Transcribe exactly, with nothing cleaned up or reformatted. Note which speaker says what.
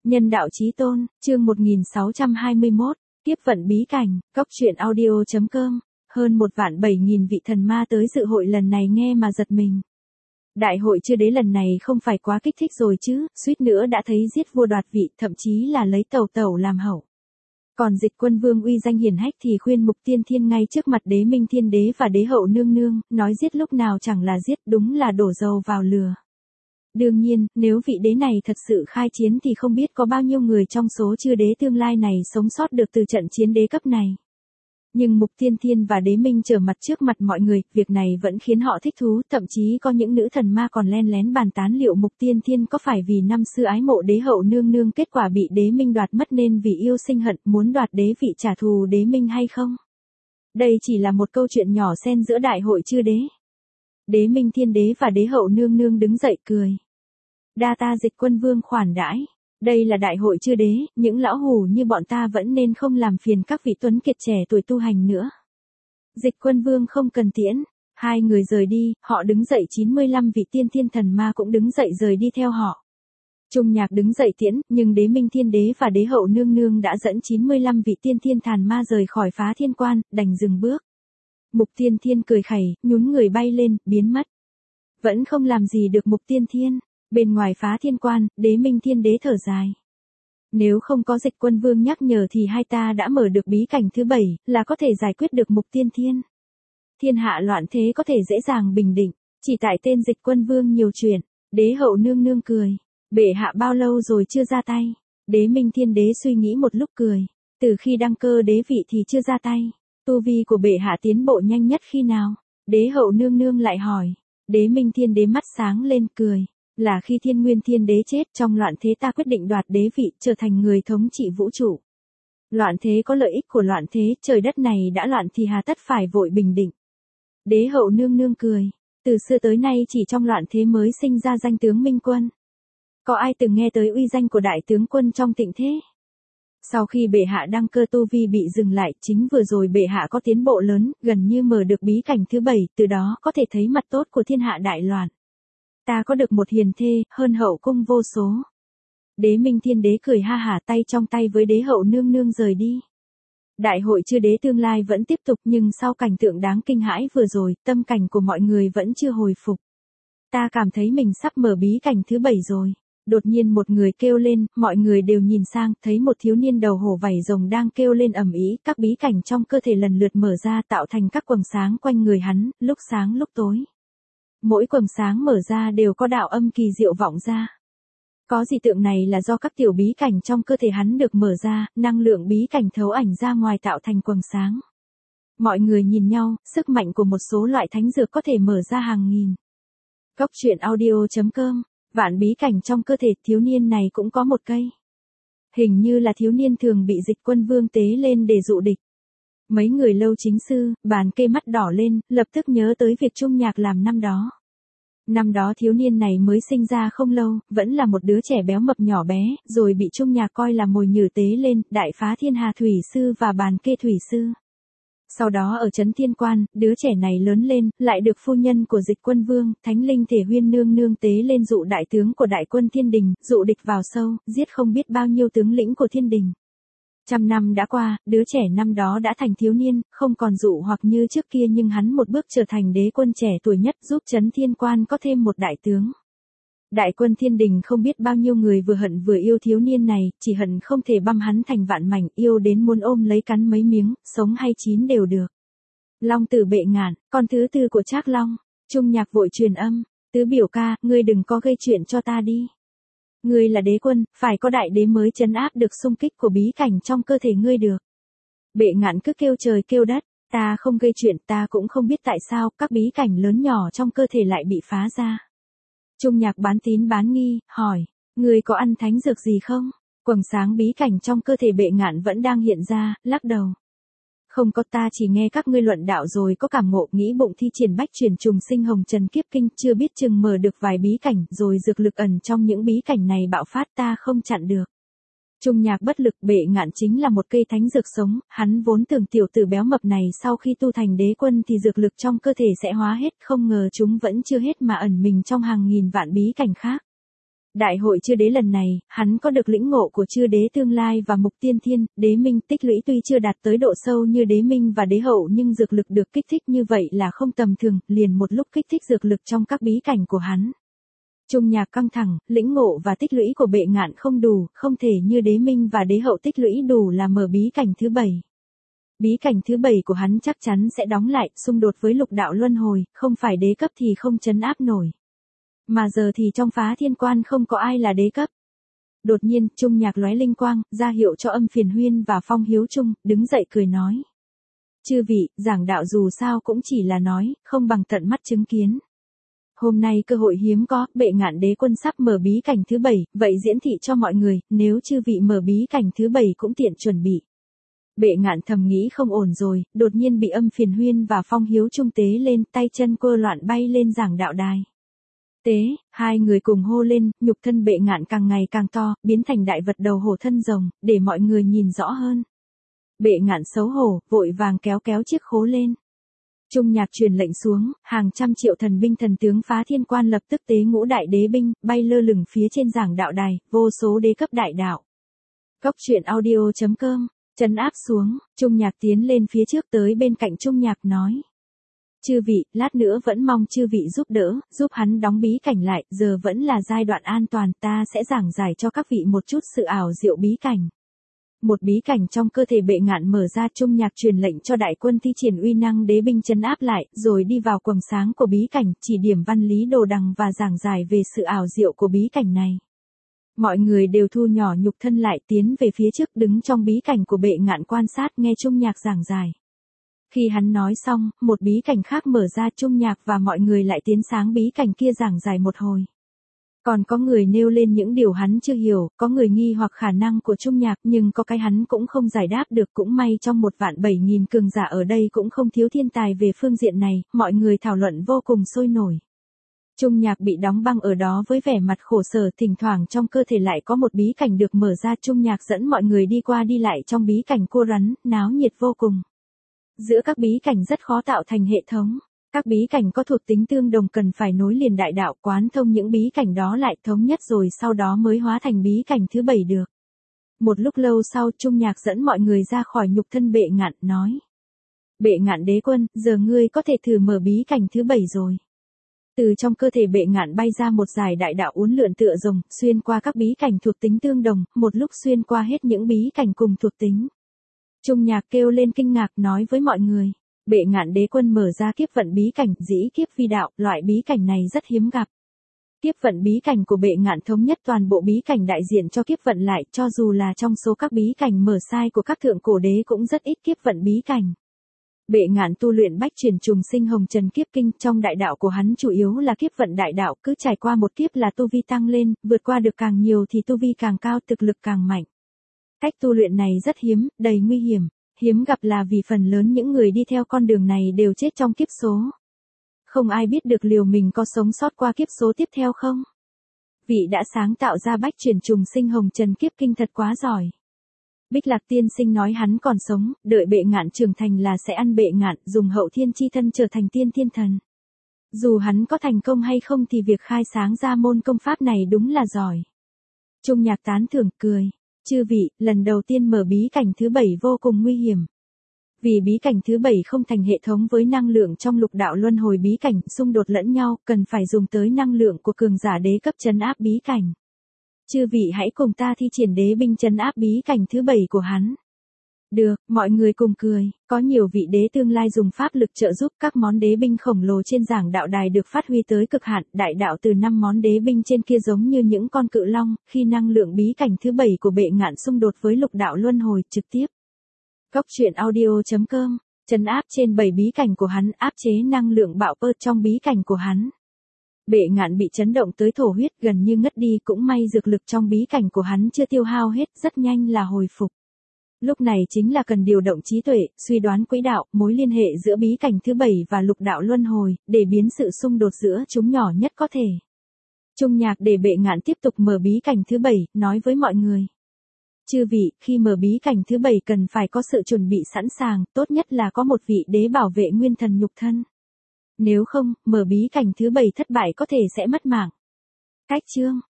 Speaker 1: Nhân đạo chí tôn, chương một nghìn sáu trăm hai mươi mốt, tiếp vận bí cảnh, cốc truyện audio chấm com, hơn một vạn bảy nghìn vị thần ma tới dự hội lần này nghe mà giật mình. Đại hội chưa đế lần này không phải quá kích thích rồi chứ, suýt nữa đã thấy giết vua đoạt vị, thậm chí là lấy tẩu tẩu làm hậu. Còn Dịch Quân Vương uy danh hiển hách thì khuyên Mục Tiên Thiên ngay trước mặt Đế Minh Thiên Đế và Đế Hậu Nương Nương, nói giết lúc nào chẳng là giết, đúng là đổ dầu vào lửa. Đương nhiên, nếu vị đế này thật sự khai chiến thì không biết có bao nhiêu người trong số chư đế tương lai này sống sót được từ trận chiến đế cấp này. Nhưng Mục Tiên Thiên và Đế Minh trở mặt trước mặt mọi người, việc này vẫn khiến họ thích thú, thậm chí có những nữ thần ma còn len lén bàn tán liệu Mục Tiên Thiên có phải vì năm xưa ái mộ Đế Hậu Nương Nương kết quả bị Đế Minh đoạt mất nên vì yêu sinh hận muốn đoạt đế vị trả thù Đế Minh hay không. Đây chỉ là một câu chuyện nhỏ xen giữa đại hội chư đế. Đế Minh Thiên Đế và Đế Hậu Nương Nương đứng dậy cười. Đa ta Dịch Quân Vương khoản đãi. Đây là đại hội chư đế, những lão hù như bọn ta vẫn nên không làm phiền các vị tuấn kiệt trẻ tuổi tu hành nữa. Dịch Quân Vương không cần tiễn. Hai người rời đi, họ đứng dậy chín mươi lăm vị tiên thiên thần ma cũng đứng dậy rời đi theo họ. Trung Nhạc đứng dậy tiễn, nhưng Đế Minh Thiên Đế và Đế Hậu Nương Nương đã dẫn chín mươi lăm vị tiên thiên thần ma rời khỏi Phá Thiên Quan, đành dừng bước. Mục Tiên Thiên cười khẩy, nhún người bay lên, biến mất. Vẫn không làm gì được Mục Tiên Thiên. Bên ngoài Phá Thiên Quan, Đế Minh Thiên Đế thở dài. Nếu không có Dịch Quân Vương nhắc nhở thì hai ta đã mở được bí cảnh thứ bảy, là có thể giải quyết được Mục Tiên Thiên. Thiên hạ loạn thế có thể dễ dàng bình định, chỉ tại tên Dịch Quân Vương nhiều chuyện. Đế Hậu Nương Nương cười. Bệ hạ bao lâu rồi chưa ra tay? Đế Minh Thiên Đế suy nghĩ một lúc cười. Từ khi đăng cơ đế vị thì chưa ra tay. Tu vi của bệ hạ tiến bộ nhanh nhất khi nào? Đế Hậu Nương Nương lại hỏi. Đế Minh Thiên Đế mắt sáng lên cười. Là khi Thiên Nguyên Thiên Đế chết trong loạn thế ta quyết định đoạt đế vị, trở thành người thống trị vũ trụ. Loạn thế có lợi ích của loạn thế, trời đất này đã loạn thì hà tất phải vội bình định. Đế Hậu Nương Nương cười. Từ xưa tới nay chỉ trong loạn thế mới sinh ra danh tướng Minh Quân. Có ai từng nghe tới uy danh của đại tướng quân trong thịnh thế? Sau khi bệ hạ đăng cơ tu vi bị dừng lại, chính vừa rồi bệ hạ có tiến bộ lớn, gần như mở được bí cảnh thứ bảy, từ đó có thể thấy mặt tốt của thiên hạ đại loạn. Ta có được một hiền thê, hơn hậu cung vô số. Đế Minh Thiên Đế cười ha hả, tay trong tay với Đế Hậu Nương Nương rời đi. Đại hội chư đế tương lai vẫn tiếp tục, nhưng sau cảnh tượng đáng kinh hãi vừa rồi, tâm cảnh của mọi người vẫn chưa hồi phục. Ta cảm thấy mình sắp mở bí cảnh thứ bảy rồi. Đột nhiên một người kêu lên, mọi người đều nhìn sang, thấy một thiếu niên đầu hổ vảy rồng đang kêu lên ầm ĩ, các bí cảnh trong cơ thể lần lượt mở ra tạo thành các quầng sáng quanh người hắn, lúc sáng lúc tối. Mỗi quầng sáng mở ra đều có đạo âm kỳ diệu vọng ra. Có dị tượng này là do các tiểu bí cảnh trong cơ thể hắn được mở ra, năng lượng bí cảnh thấu ảnh ra ngoài tạo thành quầng sáng. Mọi người nhìn nhau, sức mạnh của một số loại thánh dược có thể mở ra hàng nghìn. Cốc truyện audio chấm com, vạn bí cảnh trong cơ thể thiếu niên này cũng có một cây. Hình như là thiếu niên thường bị Dịch Quân Vương tế lên để dụ địch. Mấy người Lâu Chính Sư, Bàn Kê mắt đỏ lên, lập tức nhớ tới việc Trung Nhạc làm năm đó. Năm đó thiếu niên này mới sinh ra không lâu, vẫn là một đứa trẻ béo mập nhỏ bé, rồi bị Trung Nhạc coi là mồi nhử tế lên, đại phá thiên hà thủy sư và Bàn Kê thủy sư. Sau đó ở Trấn Thiên Quan, đứa trẻ này lớn lên, lại được phu nhân của Dịch Quân Vương, Thánh Linh Thể Huyên Nương Nương tế lên dụ đại tướng của đại quân thiên đình, dụ địch vào sâu, giết không biết bao nhiêu tướng lĩnh của thiên đình. Trăm năm đã qua, đứa trẻ năm đó đã thành thiếu niên, không còn dụ hoặc như trước kia nhưng hắn một bước trở thành đế quân trẻ tuổi nhất giúp Trấn Thiên Quan có thêm một đại tướng. Đại quân thiên đình không biết bao nhiêu người vừa hận vừa yêu thiếu niên này, chỉ hận không thể băm hắn thành vạn mảnh, yêu đến muốn ôm lấy cắn mấy miếng, sống hay chín đều được. Long Tử Bệ Ngạn, con thứ tư của Trác Long. Trung Nhạc vội truyền âm, tứ biểu ca, ngươi đừng có gây chuyện cho ta đi. Ngươi là đế quân, phải có đại đế mới trấn áp được xung kích của bí cảnh trong cơ thể ngươi được. Bệ Ngạn cứ kêu trời kêu đất, ta không gây chuyện, ta cũng không biết tại sao các bí cảnh lớn nhỏ trong cơ thể lại bị phá ra. Trung Nhạc bán tín bán nghi, hỏi, ngươi có ăn thánh dược gì không? Quầng sáng bí cảnh trong cơ thể Bệ Ngạn vẫn đang hiện ra, lắc đầu. Không có, ta chỉ nghe các ngươi luận đạo rồi có cảm ngộ, nghĩ bụng thi triển bách chuyển trùng sinh hồng trần kiếp kinh, chưa biết chừng mở được vài bí cảnh, rồi dược lực ẩn trong những bí cảnh này bạo phát ta không chặn được. Trung Nhạc bất lực, Bệ Ngạn chính là một cây thánh dược sống, hắn vốn tưởng tiểu tử béo mập này sau khi tu thành đế quân thì dược lực trong cơ thể sẽ hóa hết, không ngờ chúng vẫn chưa hết mà ẩn mình trong hàng nghìn vạn bí cảnh khác. Đại hội chư đế lần này, hắn có được lĩnh ngộ của chư đế tương lai và mục tiên thiên, đế minh tích lũy tuy chưa đạt tới độ sâu như đế minh và đế hậu nhưng dược lực được kích thích như vậy là không tầm thường, liền một lúc kích thích dược lực trong các bí cảnh của hắn. Trung nhạc căng thẳng, lĩnh ngộ và tích lũy của bệ ngạn không đủ, không thể như đế minh và đế hậu tích lũy đủ là mở bí cảnh thứ bảy. Bí cảnh thứ bảy của hắn chắc chắn sẽ đóng lại, xung đột với lục đạo luân hồi, không phải đế cấp thì không trấn áp nổi. Mà giờ thì trong phá thiên quan không có ai là đế cấp. Đột nhiên, Trung nhạc lóe linh quang, ra hiệu cho Âm Phiền Huyên và Phong Hiếu Trung, đứng dậy cười nói. Chư vị, giảng đạo dù sao cũng chỉ là nói, không bằng tận mắt chứng kiến. Hôm nay cơ hội hiếm có, bệ ngạn đế quân sắp mở bí cảnh thứ bảy, vậy diễn thị cho mọi người, nếu chư vị mở bí cảnh thứ bảy cũng tiện chuẩn bị. Bệ ngạn thầm nghĩ không ổn rồi, đột nhiên bị Âm Phiền Huyên và Phong Hiếu Trung tế lên, tay chân quơ loạn bay lên giảng đạo đài. Tế, hai người cùng hô lên, nhục thân bệ ngạn càng ngày càng to, biến thành đại vật đầu hổ thân rồng, để mọi người nhìn rõ hơn. Bệ ngạn xấu hổ, vội vàng kéo kéo chiếc khố lên. Trung nhạc truyền lệnh xuống, hàng trăm triệu thần binh thần tướng phá thiên quan lập tức tế ngũ đại đế binh, bay lơ lửng phía trên giảng đạo đài, vô số đế cấp đại đạo. Cốc truyện audio chấm com, trấn áp xuống, Trung nhạc tiến lên phía trước tới bên cạnh Trung nhạc nói. Chư vị, lát nữa vẫn mong chư vị giúp đỡ, giúp hắn đóng bí cảnh lại, giờ vẫn là giai đoạn an toàn, ta sẽ giảng giải cho các vị một chút sự ảo diệu bí cảnh. Một bí cảnh trong cơ thể bệ ngạn mở ra, Trung nhạc truyền lệnh cho đại quân thi triển uy năng đế binh trấn áp lại, rồi đi vào quầng sáng của bí cảnh, chỉ điểm văn lý đồ đằng và giảng giải về sự ảo diệu của bí cảnh này. Mọi người đều thu nhỏ nhục thân lại, tiến về phía trước, đứng trong bí cảnh của bệ ngạn quan sát nghe Trung nhạc giảng giải. Khi hắn nói xong, một bí cảnh khác mở ra, Trung nhạc và mọi người lại tiến sáng bí cảnh kia giảng giải một hồi. Còn có người nêu lên những điều hắn chưa hiểu, có người nghi hoặc khả năng của Trung nhạc, nhưng có cái hắn cũng không giải đáp được, cũng may trong một vạn bảy nghìn cường giả ở đây cũng không thiếu thiên tài về phương diện này, mọi người thảo luận vô cùng sôi nổi. Trung nhạc bị đóng băng ở đó với vẻ mặt khổ sở, thỉnh thoảng trong cơ thể lại có một bí cảnh được mở ra, Trung nhạc dẫn mọi người đi qua đi lại trong bí cảnh cô rắn, náo nhiệt vô cùng. Giữa các bí cảnh rất khó tạo thành hệ thống. Các bí cảnh có thuộc tính tương đồng cần phải nối liền đại đạo, quán thông những bí cảnh đó lại thống nhất rồi sau đó mới hóa thành bí cảnh thứ bảy được. Một lúc lâu sau, Trung nhạc dẫn mọi người ra khỏi nhục thân bệ ngạn, nói. Bệ ngạn đế quân, giờ ngươi có thể thử mở bí cảnh thứ bảy rồi. Từ trong cơ thể bệ ngạn bay ra một dải đại đạo uốn lượn tựa rồng, xuyên qua các bí cảnh thuộc tính tương đồng, một lúc xuyên qua hết những bí cảnh cùng thuộc tính. Trung nhạc kêu lên kinh ngạc, nói với mọi người. Bệ ngạn đế quân mở ra kiếp vận bí cảnh, dĩ kiếp vi đạo, loại bí cảnh này rất hiếm gặp. Kiếp vận bí cảnh của bệ ngạn thống nhất toàn bộ bí cảnh đại diện cho kiếp vận lại, cho dù là trong số các bí cảnh mở sai của các thượng cổ đế cũng rất ít kiếp vận bí cảnh. Bệ ngạn tu luyện bách chuyển trùng sinh hồng trần kiếp kinh, trong đại đạo của hắn chủ yếu là kiếp vận đại đạo, cứ trải qua một kiếp là tu vi tăng lên, vượt qua được càng nhiều thì tu vi càng cao, thực lực càng mạnh. Cách tu luyện này rất hiếm, đầy nguy hiểm. Hiếm gặp là vì phần lớn những người đi theo con đường này đều chết trong kiếp số. Không ai biết được liều mình có sống sót qua kiếp số tiếp theo không? Vị đã sáng tạo ra bách chuyển trùng sinh hồng trần kiếp kinh thật quá giỏi. Bích Lạc tiên sinh nói hắn còn sống, đợi bệ ngạn trưởng thành là sẽ ăn bệ ngạn, dùng hậu thiên chi thân trở thành tiên thiên thần. Dù hắn có thành công hay không thì việc khai sáng ra môn công pháp này đúng là giỏi. Trung nhạc tán thưởng cười. Chư vị, lần đầu tiên mở bí cảnh thứ bảy vô cùng nguy hiểm. Vì bí cảnh thứ bảy không thành hệ thống với năng lượng trong lục đạo luân hồi bí cảnh, xung đột lẫn nhau, cần phải dùng tới năng lượng của cường giả đế cấp trấn áp bí cảnh. Chư vị hãy cùng ta thi triển đế binh trấn áp bí cảnh thứ bảy của hắn. Được, mọi người cùng cười, có nhiều vị đế tương lai dùng pháp lực trợ giúp, các món đế binh khổng lồ trên giảng đạo đài được phát huy tới cực hạn, đại đạo từ năm món đế binh trên kia giống như những con cự long, khi năng lượng bí cảnh thứ bảy của bệ ngạn xung đột với lục đạo luân hồi, trực tiếp. Cốc truyện audio chấm com, trấn áp trên bảy bí cảnh của hắn, áp chế năng lượng bạo pơ trong bí cảnh của hắn. Bệ ngạn bị chấn động tới thổ huyết, gần như ngất đi, cũng may dược lực trong bí cảnh của hắn chưa tiêu hao hết, rất nhanh là hồi phục. Lúc này chính là cần điều động trí tuệ, suy đoán quỹ đạo, mối liên hệ giữa bí cảnh thứ bảy và lục đạo luân hồi, để biến sự xung đột giữa chúng nhỏ nhất có thể. Trung nhạc để bệ ngạn tiếp tục mở bí cảnh thứ bảy, nói với mọi người. Chư vị, khi mở bí cảnh thứ bảy cần phải có sự chuẩn bị sẵn sàng, tốt nhất là có một vị đế bảo vệ nguyên thần nhục thân. Nếu không, mở bí cảnh thứ bảy thất bại có thể sẽ mất mạng. Cách chương